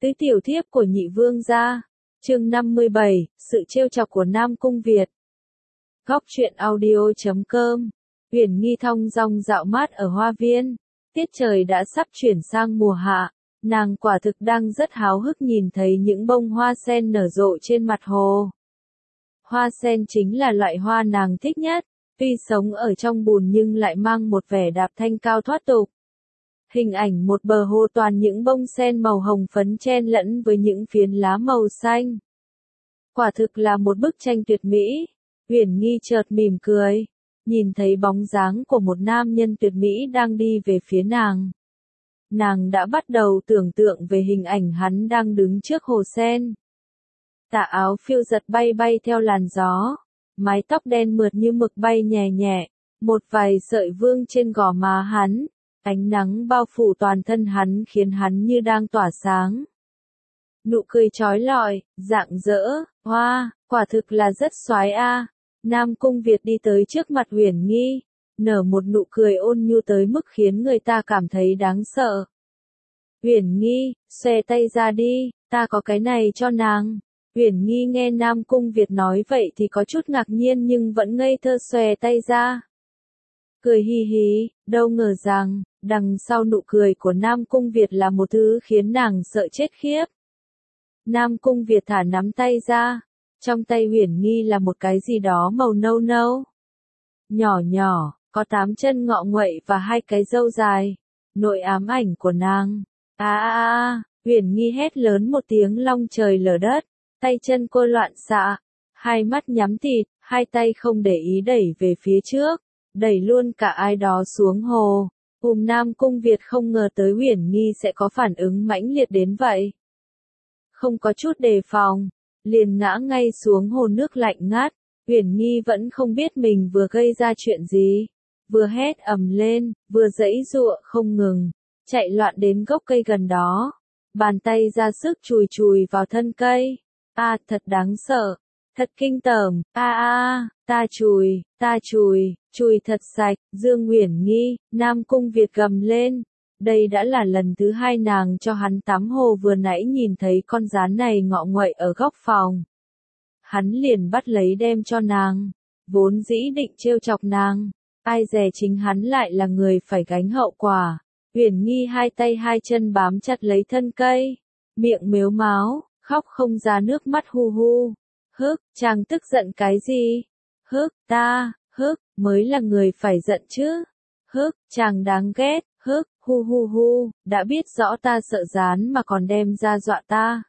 Tứ tiểu thiếp của nhị vương gia. Chương 57, sự trêu chọc của Nam Cung Việt. Góc truyện audio.com. Uyển Nghi thong dong dạo mát ở hoa viên. Tiết trời đã sắp chuyển sang mùa hạ, nàng quả thực đang rất háo hức nhìn thấy những bông hoa sen nở rộ trên mặt hồ. Hoa sen chính là loại hoa nàng thích nhất, tuy sống ở trong bùn nhưng lại mang một vẻ đạp thanh cao thoát tục. Hình ảnh một bờ hồ toàn những bông sen màu hồng phấn chen lẫn với những phiến lá màu xanh. Quả thực là một bức tranh tuyệt mỹ. Uyển Nghi chợt mỉm cười, nhìn thấy bóng dáng của một nam nhân tuyệt mỹ đang đi về phía nàng. Nàng đã bắt đầu tưởng tượng về hình ảnh hắn đang đứng trước hồ sen. Tà áo phiêu giật bay bay theo làn gió, mái tóc đen mượt như mực bay nhẹ nhẹ, một vài sợi vương trên gò má hắn. Ánh nắng bao phủ toàn thân hắn khiến hắn như đang tỏa sáng. Nụ cười chói lọi, rạng rỡ, hoa, quả thực là rất soái a. Nam Cung Việt đi tới trước mặt Uyển Nghi, nở một nụ cười ôn nhu tới mức khiến người ta cảm thấy đáng sợ. Uyển Nghi, xòe tay ra đi, ta có cái này cho nàng. Uyển Nghi nghe Nam Cung Việt nói vậy thì có chút ngạc nhiên nhưng vẫn ngây thơ xòe tay ra. Cười hi hí, đâu ngờ rằng, đằng sau nụ cười của Nam Cung Việt là một thứ khiến nàng sợ chết khiếp. Nam Cung Việt thả nắm tay ra, trong tay Uyển Nghi là một cái gì đó màu nâu nâu. Nhỏ nhỏ, có 8 chân ngọ nguậy và 2 cái râu dài, nội ám ảnh của nàng. Uyển Nghi hét lớn một tiếng long trời lở đất, tay chân cô loạn xạ, hai mắt nhắm tịt, hai tay không để ý đẩy về phía trước. Đẩy luôn cả ai đó xuống hồ. Nam Cung Việt không ngờ tới Uyển Nghi sẽ có phản ứng mãnh liệt đến vậy. Không có chút đề phòng, liền ngã ngay xuống hồ nước lạnh ngắt. Uyển Nghi vẫn không biết mình vừa gây ra chuyện gì, vừa hét ầm lên, vừa giãy giụa không ngừng, chạy loạn đến gốc cây gần đó, bàn tay ra sức chùi chùi vào thân cây. Thật đáng sợ, thật kinh tởm. Ta chùi thật sạch. Dương Uyển Nghi, Nam Cung Việt gầm lên. Đây đã là lần thứ 2 nàng cho hắn tắm hồ, vừa nãy nhìn thấy con rán này ngọ nguậy ở góc phòng. Hắn liền bắt lấy đem cho nàng, vốn dĩ định trêu chọc nàng, ai dè chính hắn lại là người phải gánh hậu quả. Uyển Nghi hai tay hai chân bám chặt lấy thân cây, miệng mếu máo, khóc không ra nước mắt hu hu. Chàng tức giận cái gì? Mới là người phải giận chứ. Chàng đáng ghét. Hu, đã biết rõ ta sợ rán mà còn đem ra dọa ta.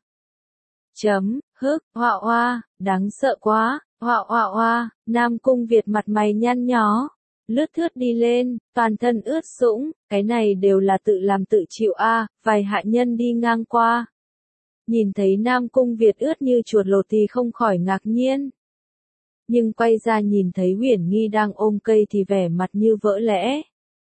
Hoa, đáng sợ quá. Hoa, Nam Cung Việt mặt mày nhăn nhó, lướt thướt đi lên, toàn thân ướt sũng, cái này đều là tự làm tự chịu a. Vài hạ nhân đi ngang qua, nhìn thấy Nam Cung Việt ướt như chuột lột thì không khỏi ngạc nhiên. Nhưng quay ra nhìn thấy Uyển Nghi đang ôm cây thì vẻ mặt như vỡ lẽ.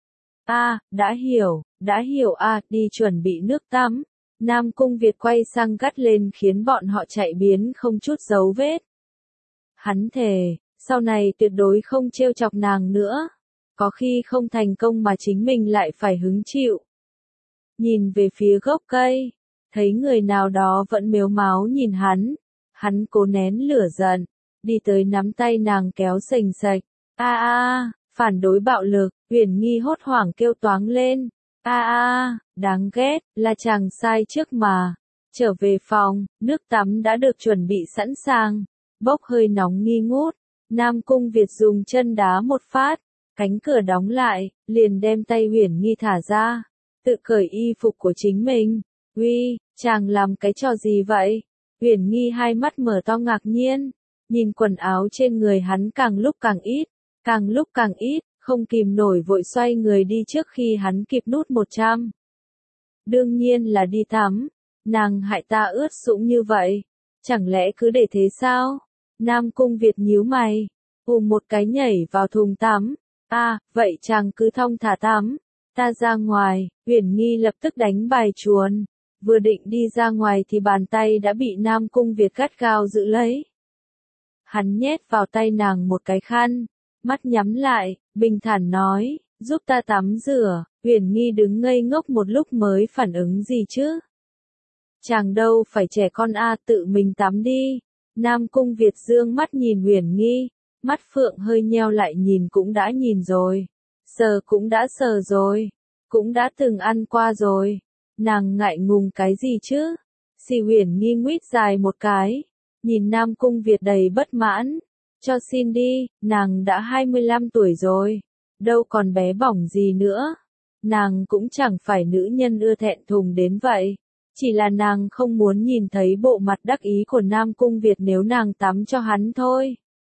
Đã hiểu đi chuẩn bị nước tắm. Nam Cung Việt quay sang gắt lên khiến bọn họ chạy biến không chút dấu vết. Hắn thề, sau này tuyệt đối không trêu chọc nàng nữa. Có khi không thành công mà chính mình lại phải hứng chịu. Nhìn về phía gốc cây, thấy người nào đó vẫn mếu máo nhìn hắn cố nén lửa giận, đi tới nắm tay nàng kéo xềnh xệch. Phản đối bạo lực. Uyển Nghi hốt hoảng kêu toáng lên. Đáng ghét, là chàng sai trước mà. Trở về phòng, nước tắm đã được chuẩn bị sẵn sàng, bốc hơi nóng nghi ngút. Nam Cung Việt dùng chân đá một phát, cánh cửa đóng lại, liền đem tay Uyển Nghi thả ra, tự cởi y phục của chính mình. Chàng làm cái trò gì vậy? Uyển Nghi hai mắt mở to ngạc nhiên, nhìn quần áo trên người hắn càng lúc càng ít, không kìm nổi vội xoay người đi trước khi hắn kịp nút 100. Đương nhiên là đi tắm, nàng hại ta ướt sũng như vậy, chẳng lẽ cứ để thế sao? Nam Cung Việt nhíu mày, một cái nhảy vào thùng tắm. Vậy chàng cứ thong thả tắm, ta ra ngoài. Uyển Nghi lập tức đánh bài chuồn, vừa định đi ra ngoài thì bàn tay đã bị Nam Cung Việt gắt gao giữ lấy. Hắn nhét vào tay nàng một cái khăn, mắt nhắm lại, bình thản nói, giúp ta tắm rửa. Uyển Nghi đứng ngây ngốc một lúc mới phản ứng gì chứ. Chàng đâu phải trẻ con a, tự mình tắm đi. Nam Cung Việt dương mắt nhìn Uyển Nghi, mắt phượng hơi nheo lại, nhìn cũng đã nhìn rồi, sờ cũng đã sờ rồi, cũng đã từng ăn qua rồi. Nàng ngại ngùng cái gì chứ? Sì Uyển Nghi nguýt dài một cái, nhìn Nam Cung Việt đầy bất mãn. Cho xin đi, nàng đã 25 tuổi rồi, đâu còn bé bỏng gì nữa. Nàng cũng chẳng phải nữ nhân ưa thẹn thùng đến vậy. Chỉ là nàng không muốn nhìn thấy bộ mặt đắc ý của Nam Cung Việt nếu nàng tắm cho hắn thôi.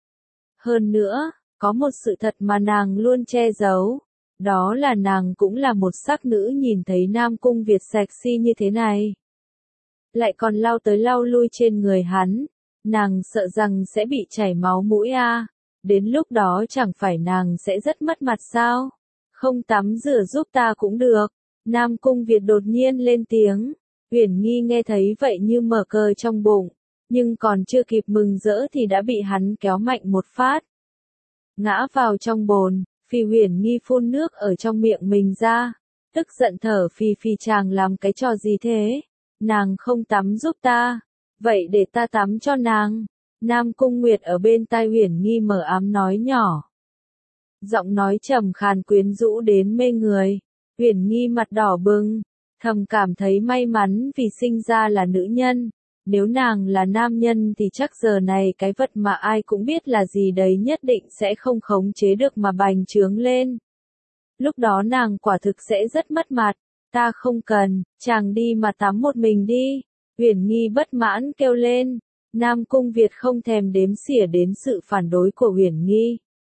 Hơn nữa, có một sự thật mà nàng luôn che giấu. Đó là nàng cũng là một sắc nữ, nhìn thấy Nam Cung Việt sexy như thế này, lại còn lau tới lau lui trên người hắn. Nàng sợ rằng sẽ bị chảy máu mũi a. Đến lúc đó chẳng phải nàng sẽ rất mất mặt sao? Không tắm rửa giúp ta cũng được. Nam Cung Việt đột nhiên lên tiếng. Uyển Nghi nghe thấy vậy như mở cờ trong bụng, nhưng còn chưa kịp mừng rỡ thì đã bị hắn kéo mạnh một phát, ngã vào trong bồn. Phi Uyển Nghi phun nước ở trong miệng mình ra, tức giận thở phì phì, chàng làm cái trò gì thế? Nàng không tắm giúp ta, vậy để ta tắm cho nàng. Nam Cung Nguyệt ở bên tai Uyển Nghi mờ ám nói nhỏ, giọng nói trầm khàn quyến rũ đến mê người. Uyển Nghi mặt đỏ bừng, thầm cảm thấy may mắn vì sinh ra là nữ nhân. Nếu nàng là nam nhân thì chắc giờ này cái vật mà ai cũng biết là gì đấy nhất định sẽ không khống chế được mà bành trướng lên. Lúc đó nàng quả thực sẽ rất mất mặt. Ta không cần, chàng đi mà tắm một mình đi. Uyển Nghi bất mãn kêu lên. Nam Cung Việt không thèm đếm xỉa đến sự phản đối của Uyển Nghi.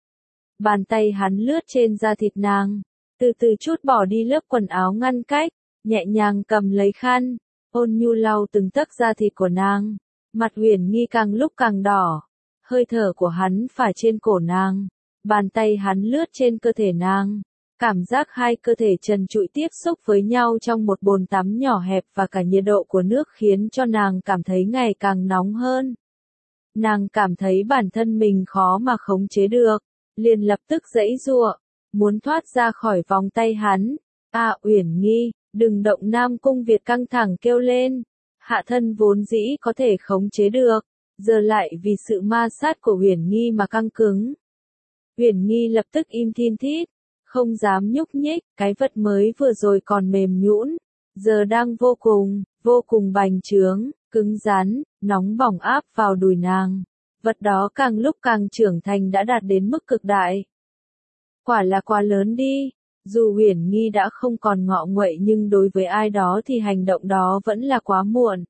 Bàn tay hắn lướt trên da thịt nàng, từ từ chút bỏ đi lớp quần áo ngăn cách, nhẹ nhàng cầm lấy khăn, ôn nhu lau từng tấc da thịt của nàng. Mặt Uyển Nghi càng lúc càng đỏ, hơi thở của hắn phả trên cổ nàng, bàn tay hắn lướt trên cơ thể nàng. Cảm giác hai cơ thể trần trụi tiếp xúc với nhau trong một bồn tắm nhỏ hẹp và cả nhiệt độ của nước khiến cho nàng cảm thấy ngày càng nóng hơn. Nàng cảm thấy bản thân mình khó mà khống chế được, liền lập tức giãy giụa, muốn thoát ra khỏi vòng tay hắn. À Uyển Nghi, đừng động! Nam Cung Việt căng thẳng kêu lên. Hạ thân vốn dĩ có thể khống chế được, giờ lại vì sự ma sát của Uyển Nghi mà căng cứng. Uyển Nghi lập tức im thin thít, không dám nhúc nhích. Cái vật mới vừa rồi còn mềm nhũn, giờ đang vô cùng bành trướng, cứng rắn, nóng bỏng áp vào đùi nàng. Vật đó càng lúc càng trưởng thành, đã đạt đến mức cực đại. Quả là quá lớn đi. Dù Uyển Nghi đã không còn ngọ nguậy nhưng đối với ai đó thì hành động đó vẫn là quá muộn.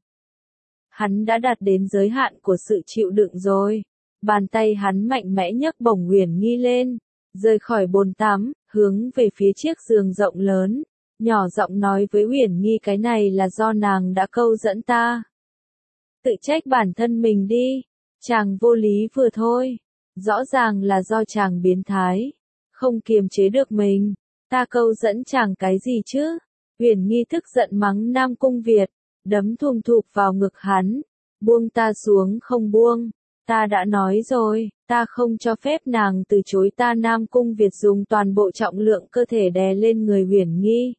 Hắn đã đạt đến giới hạn của sự chịu đựng rồi. Bàn tay hắn mạnh mẽ nhấc bổng Uyển Nghi lên, rời khỏi bồn tắm, hướng về phía chiếc giường rộng lớn, nhỏ giọng nói với Uyển Nghi, cái này là do nàng đã câu dẫn ta. Tự trách bản thân mình đi, chàng vô lý vừa thôi. Rõ ràng là do chàng biến thái, không kiềm chế được mình. Ta câu dẫn chàng cái gì chứ? Uyển Nghi tức giận mắng Nam Cung Việt, đấm thùm thụp vào ngực hắn. Buông ta xuống! Không buông. Ta đã nói rồi, ta không cho phép nàng từ chối ta. Nam Cung Việt dùng toàn bộ trọng lượng cơ thể đè lên người Uyển Nghi.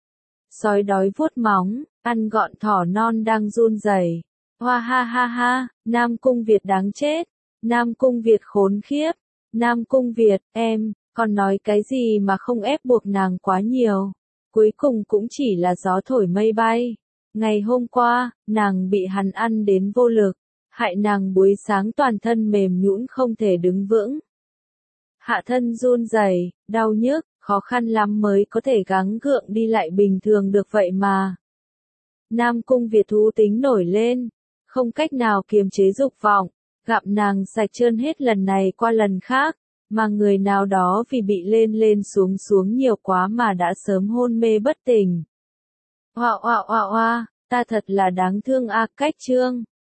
Sói đói vuốt móng, ăn gọn thỏ non đang run rẩy. Hoa ha ha ha, Nam Cung Việt đáng chết. Nam Cung Việt khốn khiếp. Nam Cung Việt, em, còn nói cái gì mà không ép buộc nàng quá nhiều. Cuối cùng cũng chỉ là gió thổi mây bay. Ngày hôm qua, nàng bị hắn ăn đến vô lực, hại nàng buổi sáng toàn thân mềm nhũn không thể đứng vững. Hạ thân run rẩy, đau nhức, khó khăn lắm mới có thể gắng gượng đi lại bình thường được vậy mà. Nam Cung Việt thú tính nổi lên, không cách nào kiềm chế dục vọng, gặm nàng sạch trơn hết lần này qua lần khác, mà người nào đó vì bị lên lên xuống xuống nhiều quá mà đã sớm hôn mê bất tỉnh. Hoa, ta thật là đáng thương a. Cách chương